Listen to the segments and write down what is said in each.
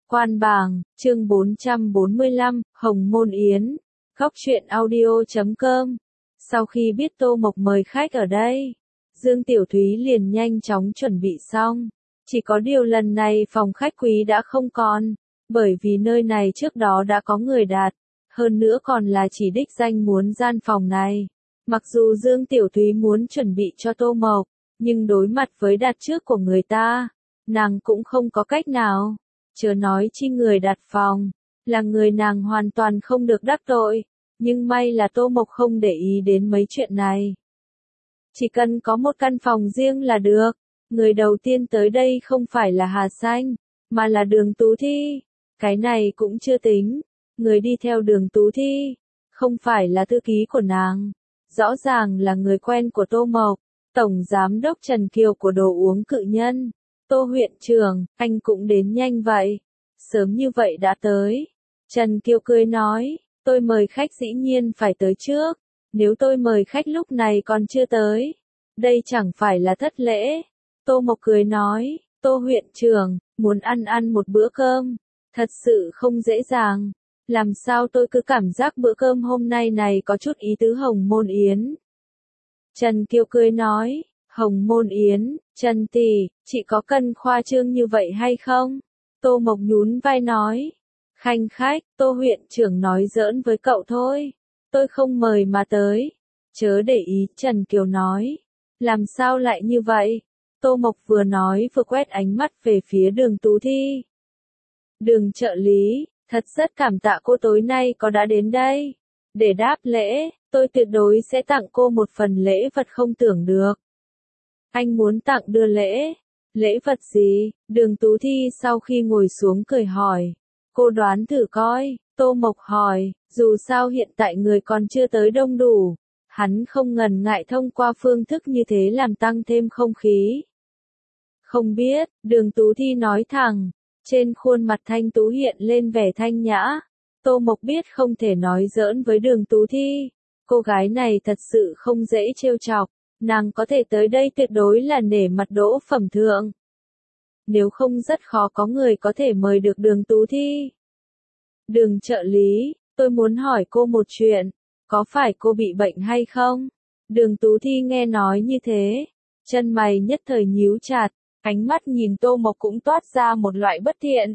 Quan bảng, chương 445, Hồng Môn Yến, Góc truyện audio.com. Sau khi biết Tô Mộc mời khách ở đây, Dương Tiểu Thúy liền nhanh chóng chuẩn bị xong. Chỉ có điều lần này phòng khách quý đã không còn, bởi vì nơi này trước đó đã có người đặt, hơn nữa còn là chỉ đích danh muốn gian phòng này. Mặc dù Dương Tiểu Thúy muốn chuẩn bị cho Tô Mộc, nhưng đối mặt với đặt trước của người ta, nàng cũng không có cách nào. Chớ nói chi người đặt phòng, là người nàng hoàn toàn không được đắc tội, nhưng may là Tô Mộc không để ý đến mấy chuyện này. Chỉ cần có một căn phòng riêng là được. Người đầu tiên tới đây không phải là Hà Xanh, mà là Đường Tú Thi. Cái này cũng chưa tính, người đi theo Đường Tú Thi, không phải là thư ký của nàng, rõ ràng là người quen của Tô Mộc, Tổng Giám đốc Trần Kiều của đồ uống Cự Nhân. Tô huyện trưởng, anh cũng đến nhanh vậy, sớm như vậy đã tới. Trần Kiều cười nói, tôi mời khách dĩ nhiên phải tới trước, nếu tôi mời khách lúc này còn chưa tới, đây chẳng phải là thất lễ. Tô Mộc cười nói, Tô huyện trưởng, muốn ăn một bữa cơm, thật sự không dễ dàng. Làm sao tôi cứ cảm giác bữa cơm hôm nay này có chút ý tứ Hồng Môn Yến. Trần Kiều cười nói, Hồng Môn Yến, Trần tỷ, chị có cần khoa trương như vậy hay không? Tô Mộc nhún vai nói, khanh khách, Tô huyện trưởng nói giỡn với cậu thôi, tôi không mời mà tới. Chớ để ý, Trần Kiều nói, làm sao lại như vậy? Tô Mộc vừa nói vừa quét ánh mắt về phía Đường Tú Thi. Đường trợ lý, thật rất cảm tạ cô tối nay có đã đến đây. Để đáp lễ, tôi tuyệt đối sẽ tặng cô một phần lễ vật không tưởng được. Anh muốn tặng đưa lễ? Lễ vật gì? Đường Tú Thi sau khi ngồi xuống cười hỏi. Cô đoán thử coi, Tô Mộc hỏi, dù sao hiện tại người còn chưa tới đông đủ. Hắn không ngần ngại thông qua phương thức như thế làm tăng thêm không khí. Không biết, Đường Tú Thi nói thẳng, trên khuôn mặt thanh tú hiện lên vẻ thanh nhã. Tô Mộc biết không thể nói giỡn với Đường Tú Thi, cô gái này thật sự không dễ trêu chọc, nàng có thể tới đây tuyệt đối là nể mặt đỗ phẩm thượng. Nếu không rất khó có người có thể mời được Đường Tú Thi. Đường trợ lý, tôi muốn hỏi cô một chuyện, có phải cô bị bệnh hay không? Đường Tú Thi nghe nói như thế, chân mày nhất thời nhíu chặt, ánh mắt nhìn Tô Mộc cũng toát ra một loại bất thiện.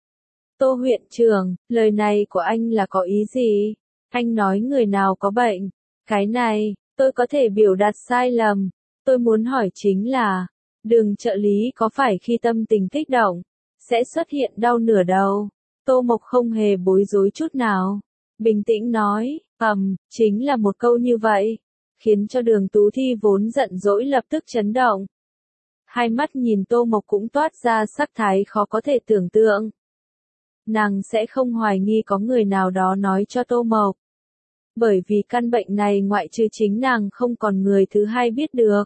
Tô huyện trưởng, lời này của anh là có ý gì? Anh nói người nào có bệnh? Cái này, tôi có thể biểu đạt sai lầm. Tôi muốn hỏi chính là, Đường trợ lý có phải khi tâm tình kích động, sẽ xuất hiện đau nửa đầu? Tô Mộc không hề bối rối chút nào. Bình tĩnh nói, chính là một câu như vậy, khiến cho Đường Tú Thi vốn giận dỗi lập tức chấn động. Hai mắt nhìn Tô Mộc cũng toát ra sắc thái khó có thể tưởng tượng. Nàng sẽ không hoài nghi có người nào đó nói cho Tô Mộc. Bởi vì căn bệnh này ngoại trừ chính nàng không còn người thứ hai biết được.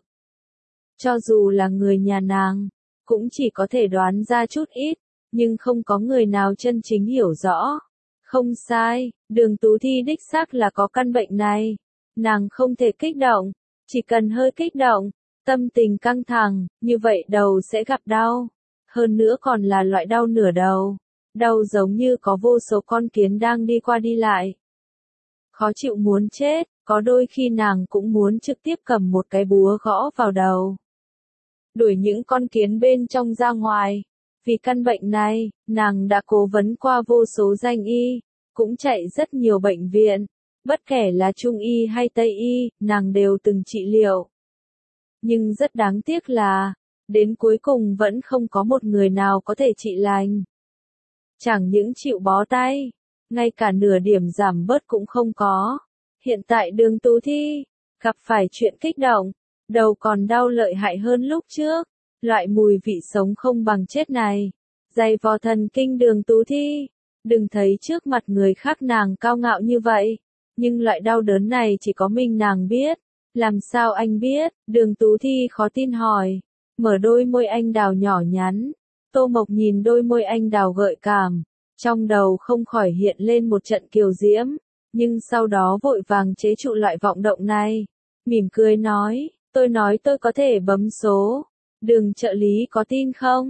Cho dù là người nhà nàng, cũng chỉ có thể đoán ra chút ít, nhưng không có người nào chân chính hiểu rõ. Không sai, Đường Tú Thi đích xác là có căn bệnh này. Nàng không thể kích động, chỉ cần hơi kích động, tâm tình căng thẳng, như vậy đầu sẽ gặp đau. Hơn nữa còn là loại đau nửa đầu. Đau giống như có vô số con kiến đang đi qua đi lại. Khó chịu muốn chết, có đôi khi nàng cũng muốn trực tiếp cầm một cái búa gõ vào đầu. Đuổi những con kiến bên trong ra ngoài. Vì căn bệnh này, nàng đã cố vấn qua vô số danh y, cũng chạy rất nhiều bệnh viện. Bất kể là Trung y hay Tây y, nàng đều từng trị liệu. Nhưng rất đáng tiếc là, đến cuối cùng vẫn không có một người nào có thể trị lành. Chẳng những chịu bó tay, ngay cả nửa điểm giảm bớt cũng không có. Hiện tại Đường Tú Thi, gặp phải chuyện kích động, đầu còn đau lợi hại hơn lúc trước. Loại mùi vị sống không bằng chết này, dày vò thần kinh Đường Tú Thi. Đừng thấy trước mặt người khác nàng cao ngạo như vậy, nhưng loại đau đớn này chỉ có mình nàng biết. Làm sao anh biết? Đường Tú Thi khó tin hỏi. Mở đôi môi anh đào nhỏ nhắn. Tô Mộc nhìn đôi môi anh đào gợi cảm, trong đầu không khỏi hiện lên một trận kiều diễm, nhưng sau đó vội vàng chế trụ loại vọng động này. Mỉm cười nói tôi có thể bấm số. Đường trợ lý có tin không?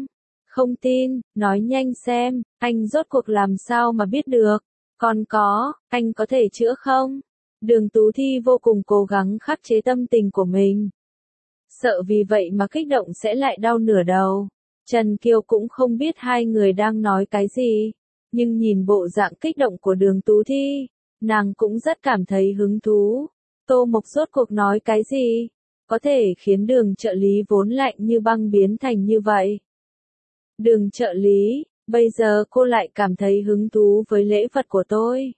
Không tin, nói nhanh xem, anh rốt cuộc làm sao mà biết được. Còn có, anh có thể chữa không? Đường Tú Thi vô cùng cố gắng khắc chế tâm tình của mình. Sợ vì vậy mà kích động sẽ lại đau nửa đầu. Trần Kiều cũng không biết hai người đang nói cái gì. Nhưng nhìn bộ dạng kích động của Đường Tú Thi, nàng cũng rất cảm thấy hứng thú. Tô Mộc rốt cuộc nói cái gì? Có thể khiến Đường trợ lý vốn lạnh như băng biến thành như vậy. Đường trợ lý, bây giờ cô lại cảm thấy hứng thú với lễ vật của tôi.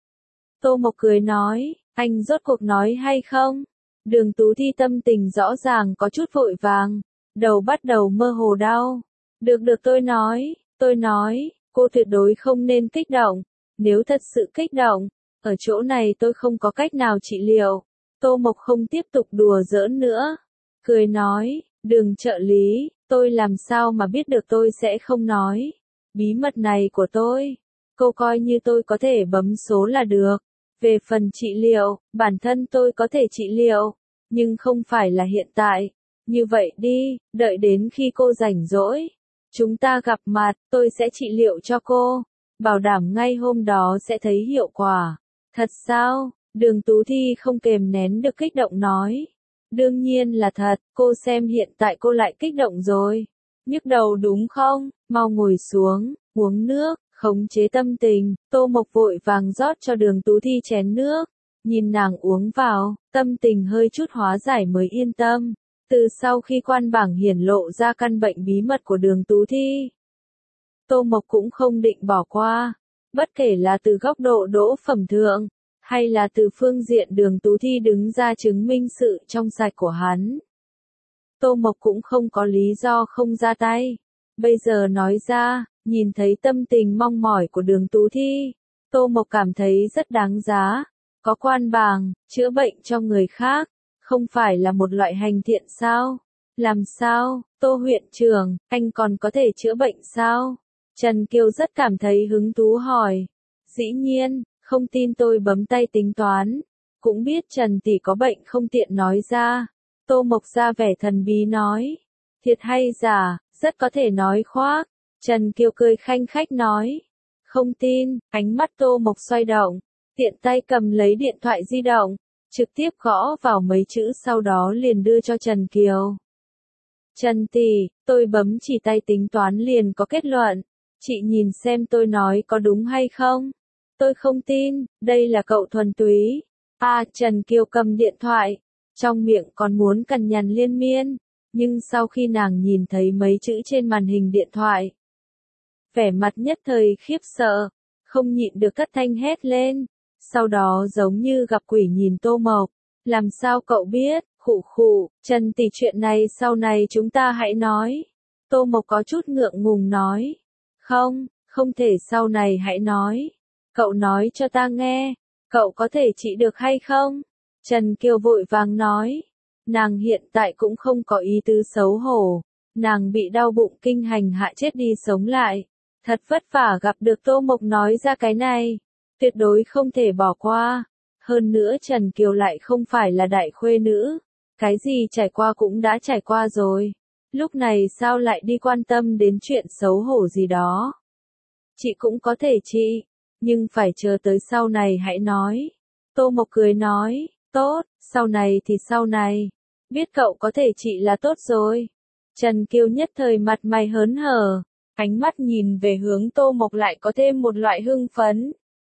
Tô Mộc cười nói, anh rốt cuộc nói hay không? Đường Tú Thi tâm tình rõ ràng có chút vội vàng, đầu bắt đầu mơ hồ đau. Được tôi nói, cô tuyệt đối không nên kích động, nếu thật sự kích động, ở chỗ này tôi không có cách nào trị liệu. Tô Mộc không tiếp tục đùa giỡn nữa, cười nói, Đường trợ lý, tôi làm sao mà biết được tôi sẽ không nói. Bí mật này của tôi, cô coi như tôi có thể bấm số là được. Về phần trị liệu, bản thân tôi có thể trị liệu, nhưng không phải là hiện tại. Như vậy đi, đợi đến khi cô rảnh rỗi, chúng ta gặp mặt, tôi sẽ trị liệu cho cô, bảo đảm ngay hôm đó sẽ thấy hiệu quả. Thật sao? Đường Tú Thi không kềm nén được kích động nói. Đương nhiên là thật, cô xem hiện tại cô lại kích động rồi. Nhức đầu đúng không? Mau ngồi xuống, uống nước. Khống chế tâm tình, Tô Mộc vội vàng rót cho Đường Tú Thi chén nước, nhìn nàng uống vào, tâm tình hơi chút hóa giải mới yên tâm. Từ sau khi quan bảng hiển lộ ra căn bệnh bí mật của Đường Tú Thi, Tô Mộc cũng không định bỏ qua, bất kể là từ góc độ đỗ phẩm thượng, hay là từ phương diện Đường Tú Thi đứng ra chứng minh sự trong sạch của hắn. Tô Mộc cũng không có lý do không ra tay. Bây giờ nói ra, nhìn thấy tâm tình mong mỏi của Đường Tú Thi, Tô Mộc cảm thấy rất đáng giá. Có quan bàng, chữa bệnh cho người khác, không phải là một loại hành thiện sao? Làm sao, Tô huyện trưởng, anh còn có thể chữa bệnh sao? Trần Kiều rất cảm thấy hứng thú hỏi. Dĩ nhiên, không tin tôi bấm tay tính toán. Cũng biết Trần tỷ có bệnh không tiện nói ra. Tô Mộc ra vẻ thần bí nói. Thiệt hay giả, rất có thể nói khoác. Trần Kiều cười khanh khách nói. Không tin, ánh mắt Tô Mộc xoay động. Tiện tay cầm lấy điện thoại di động, trực tiếp gõ vào mấy chữ sau đó liền đưa cho Trần Kiều. Trần tỷ, tôi bấm chỉ tay tính toán liền có kết luận. Chị nhìn xem tôi nói có đúng hay không? Tôi không tin, đây là cậu thuần túy. Trần Kiều cầm điện thoại, trong miệng còn muốn cằn nhằn liên miên, nhưng sau khi nàng nhìn thấy mấy chữ trên màn hình điện thoại, vẻ mặt nhất thời khiếp sợ, không nhịn được cất thanh hét lên, sau đó giống như gặp quỷ nhìn Tô Mộc, làm sao cậu biết, khụ khụ, Trần tỷ chuyện này sau này chúng ta hãy nói. Tô Mộc có chút ngượng ngùng nói, không thể sau này hãy nói, cậu nói cho ta nghe, cậu có thể trị được hay không? Trần Kiều vội vàng nói, nàng hiện tại cũng không có ý tứ xấu hổ, nàng bị đau bụng kinh hành hạ chết đi sống lại, thật vất vả gặp được Tô Mộc nói ra cái này, tuyệt đối không thể bỏ qua, hơn nữa Trần Kiều lại không phải là đại khuê nữ, cái gì trải qua cũng đã trải qua rồi, lúc này sao lại đi quan tâm đến chuyện xấu hổ gì đó. Chị cũng có thể trị, nhưng phải chờ tới sau này hãy nói. Tô Mộc cười nói, tốt, sau này thì sau này, biết cậu có thể trị là tốt rồi. Trần Kiều nhất thời mặt mày hớn hở, ánh mắt nhìn về hướng Tô Mộc lại có thêm một loại hưng phấn.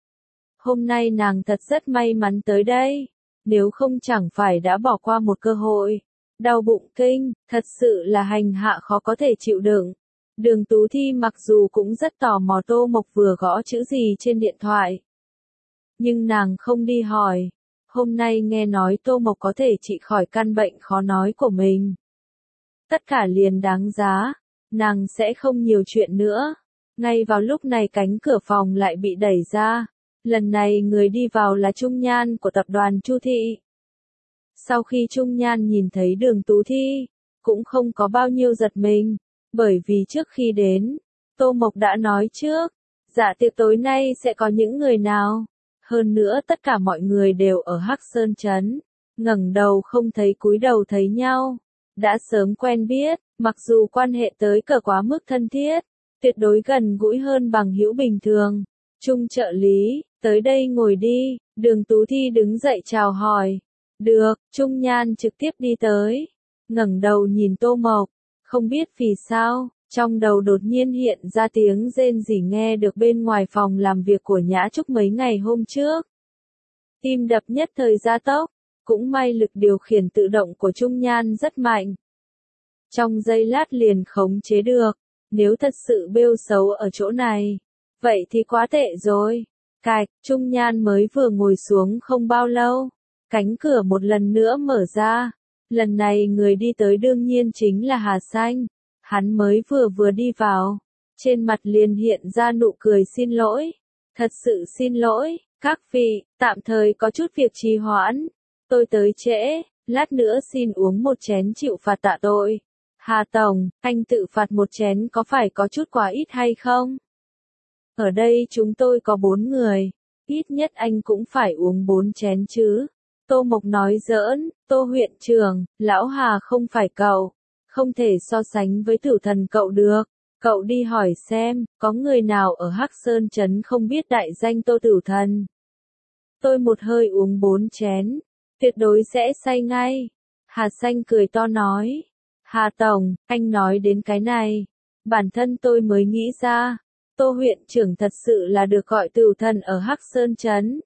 Hôm nay nàng thật rất may mắn tới đây, nếu không chẳng phải đã bỏ qua một cơ hội. Đau bụng kinh, thật sự là hành hạ khó có thể chịu đựng. Đường Tú Thi mặc dù cũng rất tò mò Tô Mộc vừa gõ chữ gì trên điện thoại, nhưng nàng không đi hỏi. Hôm nay nghe nói Tô Mộc có thể trị khỏi căn bệnh khó nói của mình. Tất cả liền đáng giá, nàng sẽ không nhiều chuyện nữa. Ngay vào lúc này cánh cửa phòng lại bị đẩy ra. Lần này người đi vào là Trung Nhan của tập đoàn Chu Thị. Sau khi Trung Nhan nhìn thấy Đường Tú Thi, cũng không có bao nhiêu giật mình, bởi vì trước khi đến, Tô Mộc đã nói trước, dạ tiệc tối nay sẽ có những người nào. Hơn nữa tất cả mọi người đều ở Hắc Sơn Trấn, ngẩng đầu không thấy cúi đầu thấy nhau, đã sớm quen biết, Mặc dù quan hệ tới cỡ quá mức thân thiết, tuyệt đối gần gũi hơn bằng hữu bình thường. Trung trợ lý, tới đây ngồi đi, Đường Tú Thi đứng dậy chào hỏi. Được, Trung Nhan trực tiếp đi tới, ngẩng đầu nhìn Tô Mộc, không biết vì sao, trong đầu đột nhiên hiện ra tiếng rên rỉ nghe được bên ngoài phòng làm việc của Nhã Trúc mấy ngày hôm trước. Tim đập nhất thời gia tốc, cũng may lực điều khiển tự động của Trung Nhan rất mạnh. Trong giây lát liền khống chế được, nếu thật sự bêu xấu ở chỗ này, vậy thì quá tệ rồi. Cạch, Trung Nhan mới vừa ngồi xuống không bao lâu, cánh cửa một lần nữa mở ra. Lần này người đi tới đương nhiên chính là Hà Xanh. Hắn mới vừa đi vào, trên mặt liền hiện ra nụ cười xin lỗi. Thật sự xin lỗi, các vị, tạm thời có chút việc trì hoãn. Tôi tới trễ, lát nữa xin uống một chén chịu phạt tạ tội. Hà Tổng, anh tự phạt một chén có phải có chút quá ít hay không? Ở đây chúng tôi có 4 người, ít nhất anh cũng phải uống 4 chén chứ. Tô Mộc nói giỡn, Tô huyện trưởng, lão Hà không phải cậu, không thể so sánh với tử thần cậu được. Cậu đi hỏi xem, có người nào ở Hắc Sơn Trấn không biết đại danh Tô Tử Thần. Tôi một hơi uống 4 chén, tuyệt đối sẽ say ngay. Hà Xanh cười to nói, Hà Tổng, anh nói đến cái này, bản thân tôi mới nghĩ ra, Tô huyện trưởng thật sự là được gọi Tử Thần ở Hắc Sơn Trấn.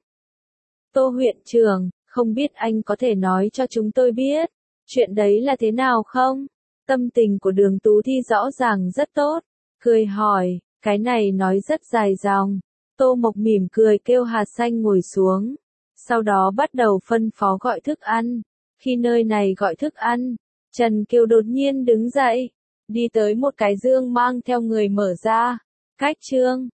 Tô huyện trưởng, không biết anh có thể nói cho chúng tôi biết, chuyện đấy là thế nào không? Tâm tình của Đường Tú Thi rõ ràng rất tốt, cười hỏi, cái này nói rất dài dòng. Tô Mộc mỉm cười kêu Hà Xanh ngồi xuống, sau đó bắt đầu phân phó gọi thức ăn. Khi nơi này gọi thức ăn, Trần Kiều đột nhiên đứng dậy, đi tới một cái dương mang theo người mở ra. Cách trương,